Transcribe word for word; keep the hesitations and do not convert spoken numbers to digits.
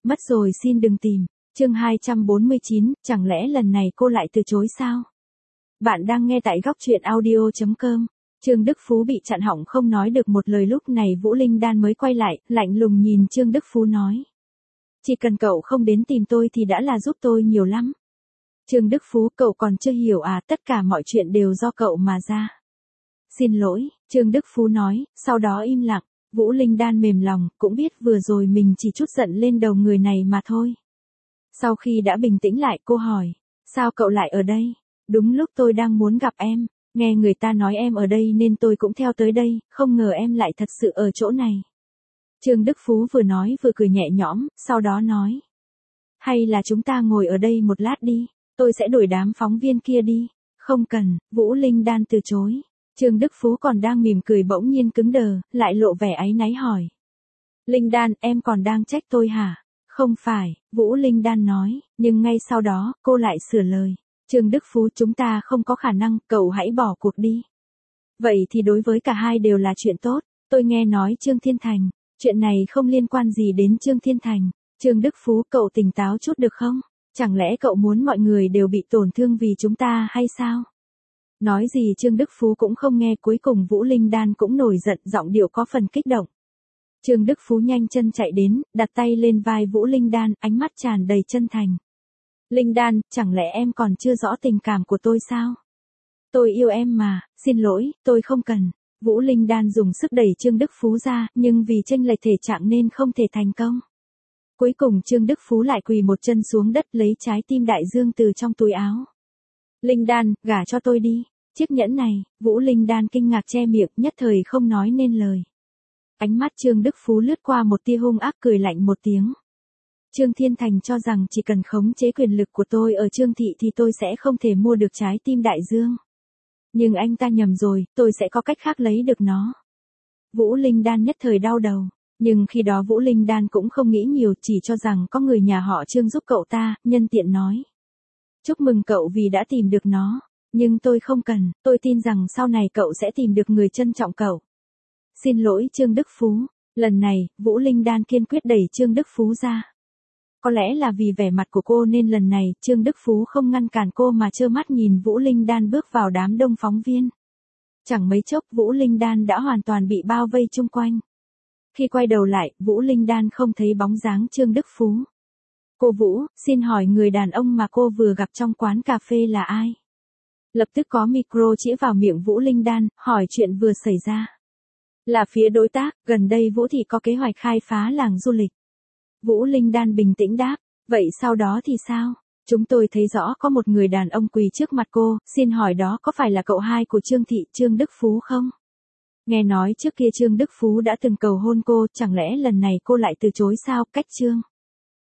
Mất rồi xin đừng tìm. Chương hai trăm bốn mươi chín, chẳng lẽ lần này cô lại từ chối sao? Bạn đang nghe tại góc truyện audio chấm com. Trương Đức Phú bị chặn họng không nói được một lời, lúc này Vũ Linh Đan mới quay lại, lạnh lùng nhìn Trương Đức Phú nói. Chỉ cần cậu không đến tìm tôi thì đã là giúp tôi nhiều lắm. Trương Đức Phú, cậu còn chưa hiểu à, tất cả mọi chuyện đều do cậu mà ra. Xin lỗi, Trương Đức Phú nói, sau đó im lặng. Vũ Linh Đan mềm lòng, cũng biết vừa rồi mình chỉ trút giận lên đầu người này mà thôi. Sau khi đã bình tĩnh lại, cô hỏi, sao cậu lại ở đây? Đúng lúc tôi đang muốn gặp em, nghe người ta nói em ở đây nên tôi cũng theo tới đây, không ngờ em lại thật sự ở chỗ này. Trương Đức Phú vừa nói vừa cười nhẹ nhõm, sau đó nói. Hay là chúng ta ngồi ở đây một lát đi, tôi sẽ đuổi đám phóng viên kia đi. Không cần, Vũ Linh Đan từ chối. Trương Đức Phú còn đang mỉm cười bỗng nhiên cứng đờ, lại lộ vẻ áy náy hỏi. Linh Đan, em còn đang trách tôi hả? Không phải, Vũ Linh Đan nói, nhưng ngay sau đó, cô lại sửa lời. Trương Đức Phú, chúng ta không có khả năng, cậu hãy bỏ cuộc đi. Vậy thì đối với cả hai đều là chuyện tốt, tôi nghe nói Trương Thiên Thành, chuyện này không liên quan gì đến Trương Thiên Thành. Trương Đức Phú, cậu tỉnh táo chút được không? Chẳng lẽ cậu muốn mọi người đều bị tổn thương vì chúng ta hay sao? Nói gì Trương Đức Phú cũng không nghe, cuối cùng Vũ Linh Đan cũng nổi giận, giọng điệu có phần kích động. Trương Đức Phú nhanh chân chạy đến, đặt tay lên vai Vũ Linh Đan, ánh mắt tràn đầy chân thành. Linh Đan, chẳng lẽ em còn chưa rõ tình cảm của tôi sao? Tôi yêu em mà, xin lỗi, tôi không cần. Vũ Linh Đan dùng sức đẩy Trương Đức Phú ra, nhưng vì chênh lệch thể trạng nên không thể thành công. Cuối cùng Trương Đức Phú lại quỳ một chân xuống đất, lấy trái tim đại dương từ trong túi áo. Linh Đan, gả cho tôi đi. Chiếc nhẫn này, Vũ Linh Đan kinh ngạc che miệng, nhất thời không nói nên lời. Ánh mắt Trương Đức Phú lướt qua một tia hung ác, cười lạnh một tiếng. Trương Thiên Thành cho rằng chỉ cần khống chế quyền lực của tôi ở Trương Thị thì tôi sẽ không thể mua được trái tim đại dương. Nhưng anh ta nhầm rồi, tôi sẽ có cách khác lấy được nó. Vũ Linh Đan nhất thời đau đầu. Nhưng khi đó Vũ Linh Đan cũng không nghĩ nhiều, chỉ cho rằng có người nhà họ Trương giúp cậu ta, nhân tiện nói. Chúc mừng cậu vì đã tìm được nó. Nhưng tôi không cần, tôi tin rằng sau này cậu sẽ tìm được người trân trọng cậu. Xin lỗi Trương Đức Phú. Lần này, Vũ Linh Đan kiên quyết đẩy Trương Đức Phú ra. Có lẽ là vì vẻ mặt của cô nên lần này Trương Đức Phú không ngăn cản cô mà trơ mắt nhìn Vũ Linh Đan bước vào đám đông phóng viên. Chẳng mấy chốc Vũ Linh Đan đã hoàn toàn bị bao vây chung quanh. Khi quay đầu lại, Vũ Linh Đan không thấy bóng dáng Trương Đức Phú. Cô Vũ, xin hỏi người đàn ông mà cô vừa gặp trong quán cà phê là ai? Lập tức có micro chĩa vào miệng Vũ Linh Đan, hỏi chuyện vừa xảy ra. Là phía đối tác, gần đây Vũ Thị có kế hoạch khai phá làng du lịch. Vũ Linh Đan bình tĩnh đáp, vậy sau đó thì sao? Chúng tôi thấy rõ có một người đàn ông quỳ trước mặt cô, xin hỏi đó có phải là cậu hai của Trương Thị, Trương Đức Phú không? Nghe nói trước kia Trương Đức Phú đã từng cầu hôn cô, chẳng lẽ lần này cô lại từ chối sao? Cách Trương